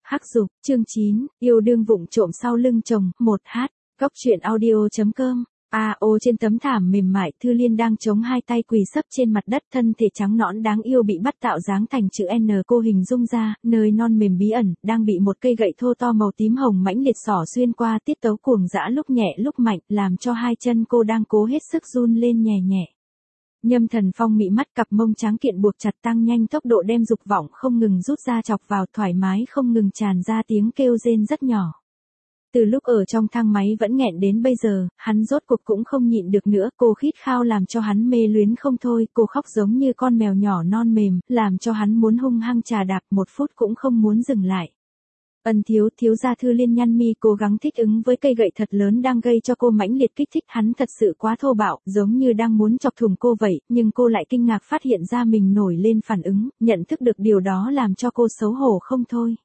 Hắc dục, chương 9, yêu đương vụng trộm sau lưng chồng, 1h, Góc truyện audio.com. Trên tấm thảm mềm mại, Thư Liên đang chống hai tay quỳ sấp trên mặt đất, thân thể trắng nõn đáng yêu bị bắt tạo dáng thành chữ N, cô hình dung ra, nơi non mềm bí ẩn, đang bị một cây gậy thô to màu tím hồng mãnh liệt xỏ xuyên qua, tiết tấu cuồng dã lúc nhẹ lúc mạnh, làm cho hai chân cô đang cố hết sức run lên nhẹ nhẹ. Nhâm Thần Phong mị mắt, cặp mông trắng kiện buộc chặt tăng nhanh tốc độ, đem dục vọng không ngừng rút ra chọc vào, thoải mái không ngừng tràn ra tiếng kêu rên rất nhỏ. Từ lúc ở trong thang máy vẫn nghẹn đến bây giờ, hắn rốt cuộc cũng không nhịn được nữa, cô khít khao làm cho hắn mê luyến không thôi, cô khóc giống như con mèo nhỏ non mềm, làm cho hắn muốn hung hăng chà đạp, một phút cũng không muốn dừng lại. Thiếu gia Thư Liên nhăn mi, cố gắng thích ứng với cây gậy thật lớn đang gây cho cô mãnh liệt kích thích, hắn thật sự quá thô bạo, giống như đang muốn chọc thủng cô vậy, nhưng cô lại kinh ngạc phát hiện ra mình nổi lên phản ứng, nhận thức được điều đó làm cho cô xấu hổ không thôi.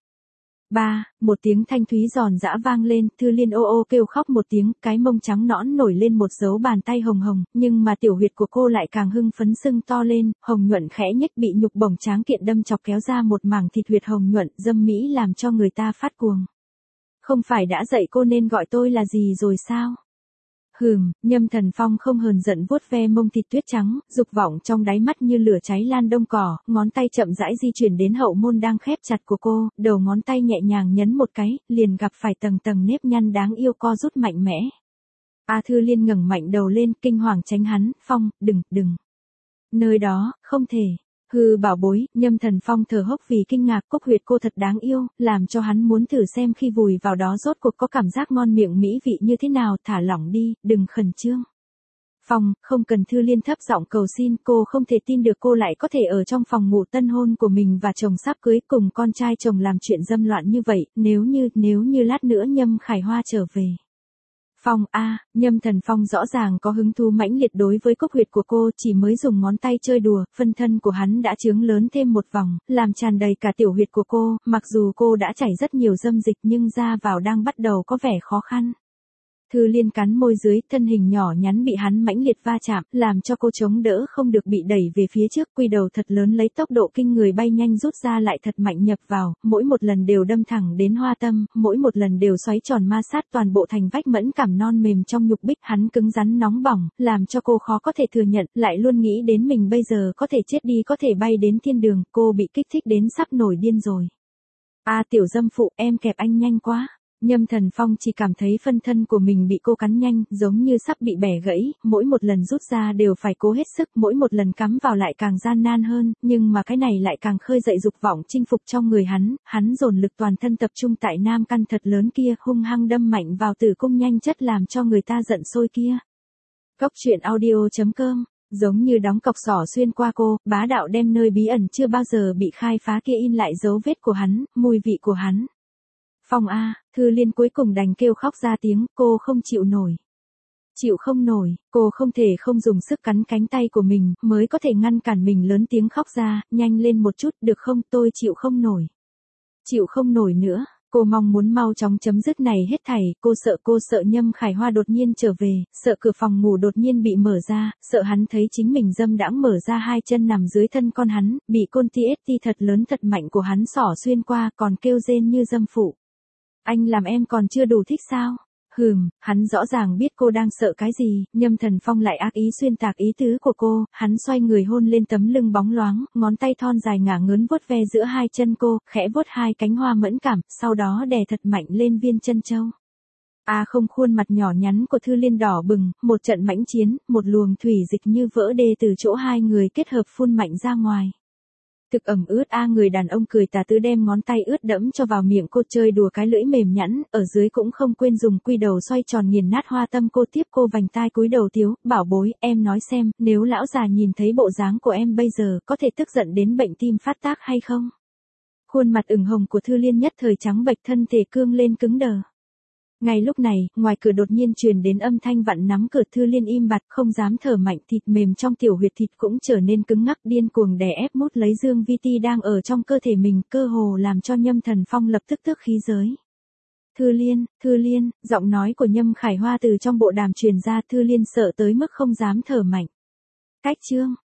Một tiếng thanh thúy giòn giã vang lên, Thư Liên ô ô kêu khóc một tiếng, cái mông trắng nõn nổi lên một dấu bàn tay hồng hồng, nhưng mà tiểu huyệt của cô lại càng hưng phấn sưng to lên, hồng nhuận khẽ nhếch, bị nhục bổng tráng kiện đâm chọc kéo ra một mảng thịt huyệt hồng nhuận, dâm mỹ làm cho người ta phát cuồng. Không phải đã dạy cô nên gọi tôi là gì rồi sao? Nhâm Thần Phong không hờn giận vuốt ve mông thịt tuyết trắng, dục vọng trong đáy mắt như lửa cháy lan đông cỏ, ngón tay chậm rãi di chuyển đến hậu môn đang khép chặt của cô, đầu ngón tay nhẹ nhàng nhấn một cái, liền gặp phải tầng tầng nếp nhăn đáng yêu co rút mạnh mẽ. Thư Liên ngẩng mạnh đầu lên, kinh hoàng tránh hắn, Phong, đừng. Nơi đó, không thể. Bảo bối, Nhâm Thần Phong thở hốc vì kinh ngạc, cốc huyệt cô thật đáng yêu, làm cho hắn muốn thử xem khi vùi vào đó rốt cuộc có cảm giác ngon miệng mỹ vị như thế nào, thả lỏng đi, đừng khẩn trương. Phong, không cần, Thư Liên thấp giọng cầu xin, cô không thể tin được cô lại có thể ở trong phòng ngủ tân hôn của mình và chồng sắp cưới cùng con trai chồng làm chuyện dâm loạn như vậy, nếu như lát nữa Nhâm Khải Hoa trở về. Phong Nhâm Thần Phong rõ ràng có hứng thú mãnh liệt đối với cốc huyệt của cô, chỉ mới dùng ngón tay chơi đùa, phân thân của hắn đã chướng lớn thêm một vòng, làm tràn đầy cả tiểu huyệt của cô, mặc dù cô đã chảy rất nhiều dâm dịch nhưng ra vào đang bắt đầu có vẻ khó khăn. Thư Liên cắn môi dưới, thân hình nhỏ nhắn bị hắn mãnh liệt va chạm, làm cho cô chống đỡ không được bị đẩy về phía trước, quy đầu thật lớn lấy tốc độ kinh người bay nhanh rút ra lại thật mạnh nhập vào, mỗi một lần đều đâm thẳng đến hoa tâm, mỗi một lần đều xoáy tròn ma sát toàn bộ thành vách mẫn cảm non mềm trong nhục bích, hắn cứng rắn nóng bỏng, làm cho cô khó có thể thừa nhận, lại luôn nghĩ đến mình bây giờ có thể chết đi, có thể bay đến thiên đường, cô bị kích thích đến sắp nổi điên rồi. Tiểu dâm phụ, em kẹp anh nhanh quá. Nhâm Thần Phong chỉ cảm thấy phân thân của mình bị cô cắn nhanh, giống như sắp bị bẻ gãy, mỗi một lần rút ra đều phải cố hết sức, mỗi một lần cắm vào lại càng gian nan hơn, nhưng mà cái này lại càng khơi dậy dục vọng chinh phục trong người hắn dồn lực toàn thân tập trung tại nam căn thật lớn kia, hung hăng đâm mạnh vào tử cung nhanh chất làm cho người ta giận sôi kia. Góc truyện audio.com. Giống như đóng cọc sỏ xuyên qua cô, bá đạo đem nơi bí ẩn chưa bao giờ bị khai phá kia in lại dấu vết của hắn, mùi vị của hắn. Phong Thư Liên cuối cùng đành kêu khóc ra tiếng, cô không chịu nổi. Chịu không nổi, cô không thể không dùng sức cắn cánh tay của mình, mới có thể ngăn cản mình lớn tiếng khóc ra, nhanh lên một chút, được không, tôi chịu không nổi. Chịu không nổi nữa, cô mong muốn mau chóng chấm dứt này hết thảy, cô sợ Nhâm Khải Hoa đột nhiên trở về, sợ cửa phòng ngủ đột nhiên bị mở ra, sợ hắn thấy chính mình dâm đãng mở ra hai chân nằm dưới thân con hắn, bị côn TST thật lớn thật mạnh của hắn xỏ xuyên qua, còn kêu rên như dâm phụ. Anh làm em còn chưa đủ thích sao? Hắn rõ ràng biết cô đang sợ cái gì, Nhâm Thần Phong lại ác ý xuyên tạc ý tứ của cô, hắn xoay người hôn lên tấm lưng bóng loáng, ngón tay thon dài ngả ngớn vuốt ve giữa hai chân cô, khẽ vuốt hai cánh hoa mẫn cảm, sau đó đè thật mạnh lên viên chân châu. Không, khuôn mặt nhỏ nhắn của Thư Liên đỏ bừng, một trận mãnh chiến, một luồng thủy dịch như vỡ đê từ chỗ hai người kết hợp phun mạnh ra ngoài. Thực ẩm ướt người đàn ông cười tà tứ đem ngón tay ướt đẫm cho vào miệng cô, chơi đùa cái lưỡi mềm nhẵn, ở dưới cũng không quên dùng quy đầu xoay tròn nghiền nát hoa tâm cô, tiếp cô vành tai cúi đầu thiếu, bảo bối, em nói xem, nếu lão già nhìn thấy bộ dáng của em bây giờ, có thể tức giận đến bệnh tim phát tác hay không? Khuôn mặt ửng hồng của Thư Liên nhất thời trắng bệch, thân thể cương lên cứng đờ. Ngay lúc này, ngoài cửa đột nhiên truyền đến âm thanh vặn nắm cửa, Thư Liên im bặt, không dám thở mạnh, thịt mềm trong tiểu huyệt thịt cũng trở nên cứng ngắc, điên cuồng đè ép mút lấy dương vi ti đang ở trong cơ thể mình, cơ hồ làm cho Nhâm Thần Phong lập tức tức khí giới. Thư Liên, giọng nói của Nhâm Khải Hoa từ trong bộ đàm truyền ra, Thư Liên sợ tới mức không dám thở mạnh. Cách chương